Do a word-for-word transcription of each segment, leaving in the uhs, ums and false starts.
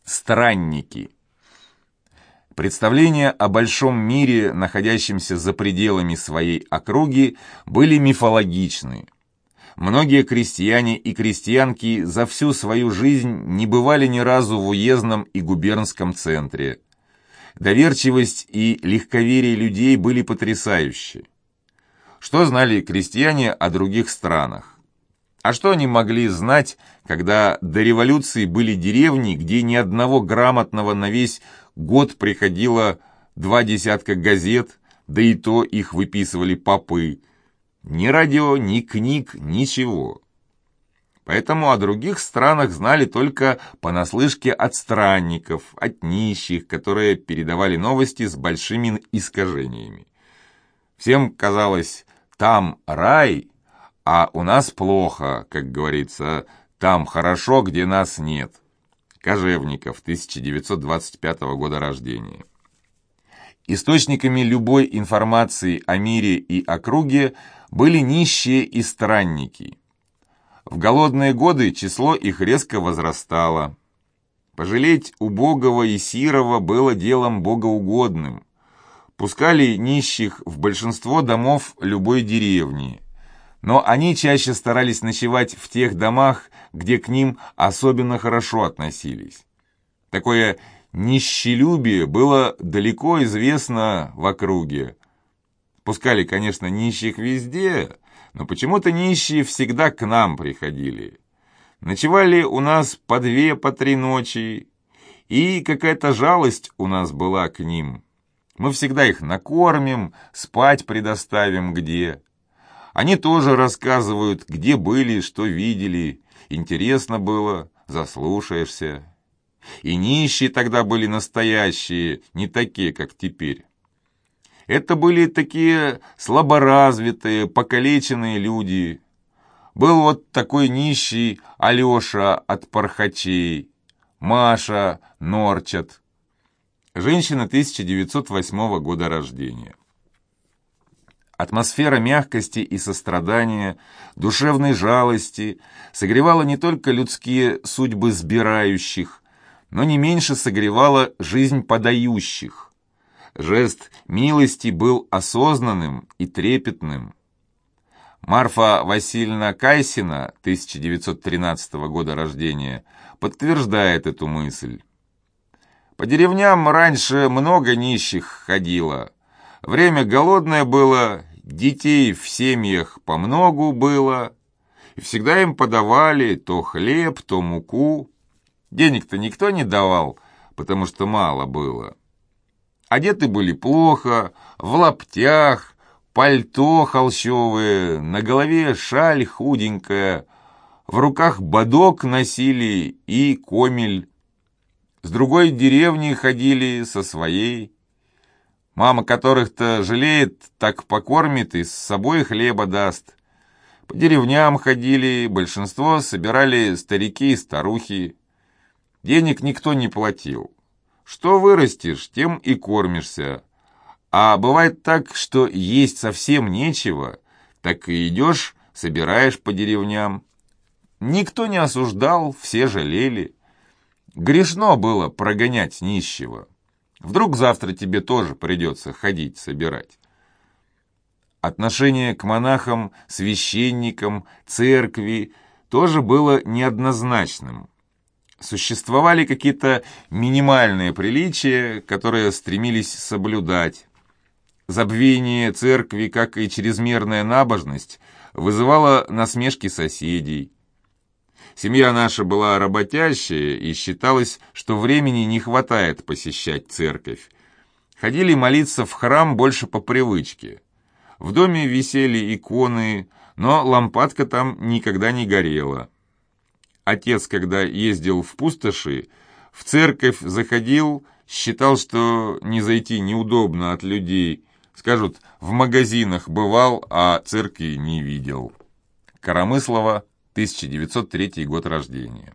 Странники. Представления о большом мире, находящемся за пределами своей округи, были мифологичны. Многие крестьяне и крестьянки за всю свою жизнь не бывали ни разу в уездном и губернском центре. Доверчивость и легковерие людей были потрясающие. Что знали крестьяне о других странах? А что они могли знать, когда до революции были деревни, где ни одного грамотного на весь год приходило два десятка газет, да и то их выписывали попы. Ни радио, ни книг, ничего. Поэтому о других странах знали только понаслышке от странников, от нищих, которые передавали новости с большими искажениями. Всем казалось, там рай, а у нас плохо, как говорится, там хорошо, где нас нет. Кожевников, тысяча девятьсот двадцать пятого года рождения. Источниками любой информации о мире и округе были нищие и странники. В голодные годы число их резко возрастало. Пожалеть убогого и сирого было делом богоугодным. Пускали нищих в большинство домов любой деревни, но они чаще старались ночевать в тех домах, где к ним особенно хорошо относились. Такое нищелюбие было далеко известно в округе. Пускали, конечно, нищих везде, но почему-то нищие всегда к нам приходили. Ночевали у нас по две, по три ночи, и какая-то жалость у нас была к ним. Мы всегда их накормим, спать предоставим где. Они тоже рассказывают, где были, что видели. Интересно было, заслушаешься. И нищие тогда были настоящие, не такие, как теперь. Это были такие слаборазвитые, покалеченные люди. Был вот такой нищий Алеша от Пархачей, Маша Норчат. Женщина тысяча девятьсот восьмого года рождения. Атмосфера мягкости и сострадания, душевной жалости согревала не только людские судьбы сбирающих, но не меньше согревала жизнь подающих. Жест милости был осознанным и трепетным. Марфа Васильевна Кайсина, тысяча девятьсот тринадцатого года рождения, подтверждает эту мысль. По деревням раньше много нищих ходило. Время голодное было, детей в семьях помногу было, и всегда им подавали то хлеб, то муку. Денег-то никто не давал, потому что мало было. Одеты были плохо, в лаптях, пальто холщовое, на голове шаль худенькая, в руках бодок носили и комель. С другой деревни ходили, со своей. Мама которых-то жалеет, так покормит и с собой хлеба даст. По деревням ходили, большинство собирали старики и старухи. Денег никто не платил. Что вырастешь, тем и кормишься. А бывает так, что есть совсем нечего, так и идешь, собираешь по деревням. Никто не осуждал, все жалели. Грешно было прогонять нищего. Вдруг завтра тебе тоже придется ходить собирать. Отношение к монахам, священникам, церкви тоже было неоднозначным. Существовали какие-то минимальные приличия, которые стремились соблюдать. Забвение церкви, как и чрезмерная набожность, вызывало насмешки соседей. Семья наша была работящая, и считалось, что времени не хватает посещать церковь. Ходили молиться в храм больше по привычке. В доме висели иконы, но лампадка там никогда не горела. Отец, когда ездил в пустоши, в церковь заходил, считал, что не зайти неудобно от людей. Скажут, в магазинах бывал, а церкви не видел. Коромыслова, тысяча девятьсот третий год рождения.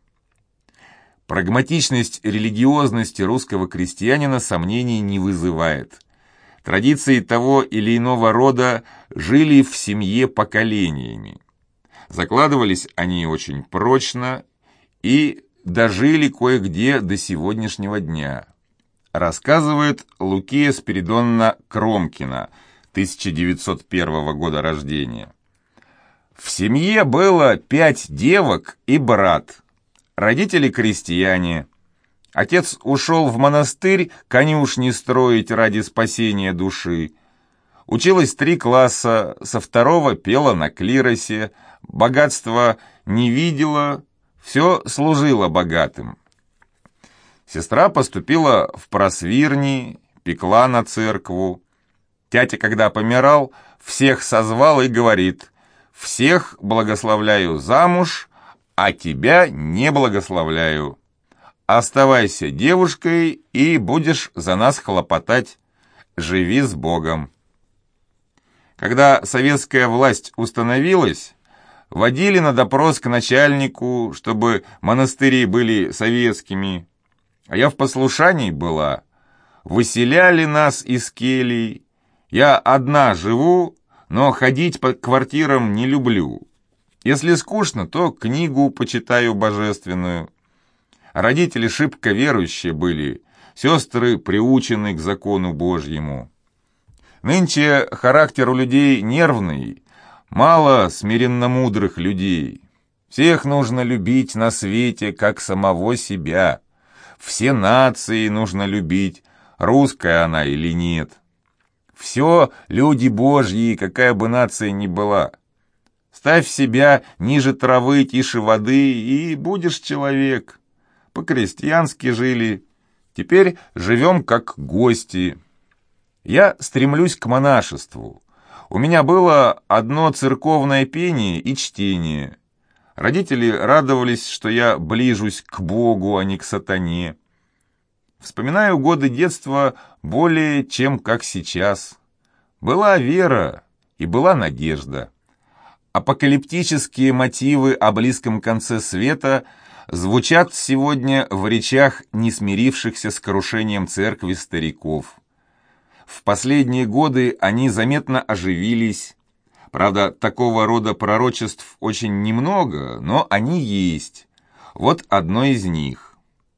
Прагматичность религиозности русского крестьянина сомнений не вызывает. Традиции того или иного рода жили в семье поколениями. Закладывались они очень прочно и дожили кое-где до сегодняшнего дня. Рассказывает Лукия Спиридоновна Кромкина, тысяча девятьсот первого года рождения. В семье было пять девок и брат. Родители крестьяне. Отец ушел в монастырь конюшни строить ради спасения души. Училась три класса, со второго пела на клиросе, богатства не видела, все служило богатым. Сестра поступила в просвирни, пекла на церкву. Тятя, когда помирал, всех созвал и говорит: «Всех благословляю замуж, а тебя не благословляю. Оставайся девушкой и будешь за нас хлопотать. Живи с Богом». Когда советская власть установилась, водили на допрос к начальнику, чтобы монастыри были советскими. А я в послушании была. Выселяли нас из келий. Я одна живу, но ходить по квартирам не люблю. Если скучно, то книгу почитаю божественную. Родители шибко верующие были, сестры приучены к закону Божьему. Нынче характер у людей нервный, мало смиренно мудрых людей. Всех нужно любить на свете, как самого себя. Все нации нужно любить, русская она или нет. Все люди Божьи, какая бы нация ни была. Ставь себя ниже травы, тише воды, и будешь человек. По-крестьянски жили, теперь живем как гости. Я стремлюсь к монашеству. У меня было одно церковное пение и чтение. Родители радовались, что я ближусь к Богу, а не к сатане. Вспоминаю годы детства более, чем как сейчас. Была вера и была надежда. Апокалиптические мотивы о близком конце света звучат сегодня в речах не смирившихся с крушением церкви стариков. В последние годы они заметно оживились. Правда, такого рода пророчеств очень немного, но они есть. Вот одно из них.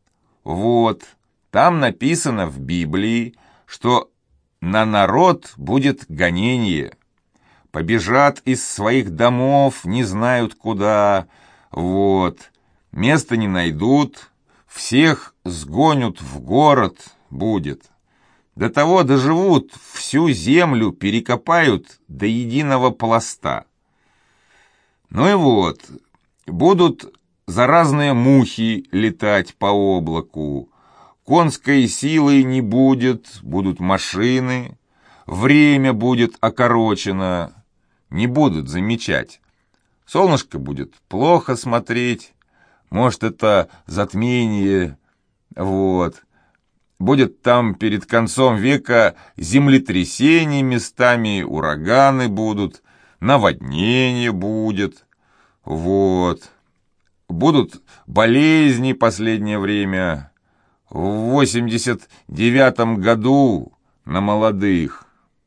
Вот, там написано в Библии, что на народ будет гонение. Побежат из своих домов, не знают куда. Вот, места не найдут, всех сгонят в город будет. До того доживут, всю землю перекопают до единого пласта. Ну и вот, будут заразные мухи летать по облаку, конской силы не будет, будут машины, время будет окорочено, не будут замечать. Солнышко будет плохо смотреть, может, это затмение, вот. Будет там перед концом века землетрясения местами, ураганы будут, наводнение будет, вот. Будут болезни последнее время. В восемьдесят девятом году на молодых.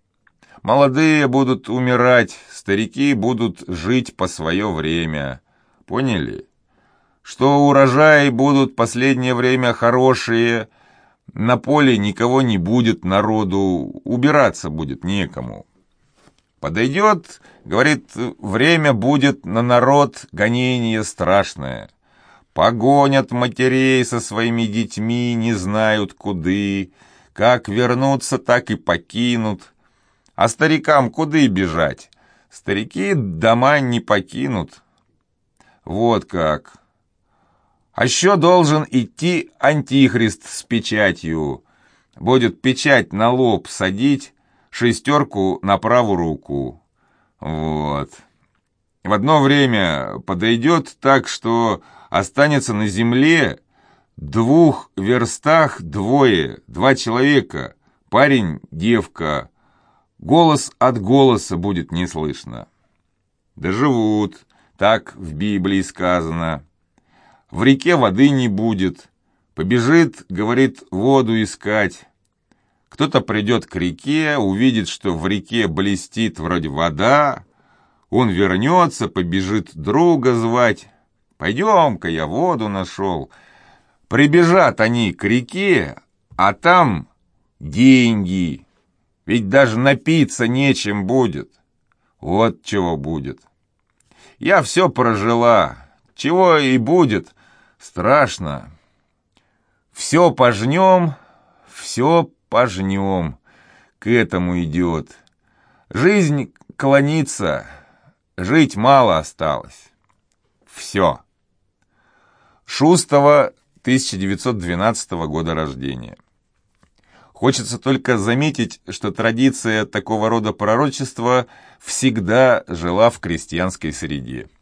Молодые будут умирать, старики будут жить по свое время. Поняли? Что урожаи будут последнее время хорошие, на поле никого не будет, народу, убираться будет некому. Подойдет, говорит, время будет на народ гонение страшное. Погонят матерей со своими детьми, не знают куды, как вернуться, так и покинут. А старикам куды бежать? Старики дома не покинут. Вот как. А еще должен идти антихрист с печатью. Будет печать на лоб садить, шестерку на правую руку. Вот. В одно время подойдет так, что останется на земле двух верстах двое, два человека, парень, девка. Голос от голоса будет не слышно. Доживут, так в Библии сказано. В реке воды не будет. Побежит, говорит, воду искать. Кто-то придет к реке, увидит, что в реке блестит вроде вода. Он вернется, побежит друга звать. Пойдем-ка, я воду нашел. Прибежат они к реке, а там деньги, ведь даже напиться нечем будет. Вот чего будет. Я все прожила, чего и будет, страшно. Все пожнем, все пожнем, к этому идет. Жизнь клонится, жить мало осталось. Все. Шустова, тысяча девятьсот двенадцатого года рождения. Хочется только заметить, что традиция такого рода пророчества всегда жила в крестьянской среде.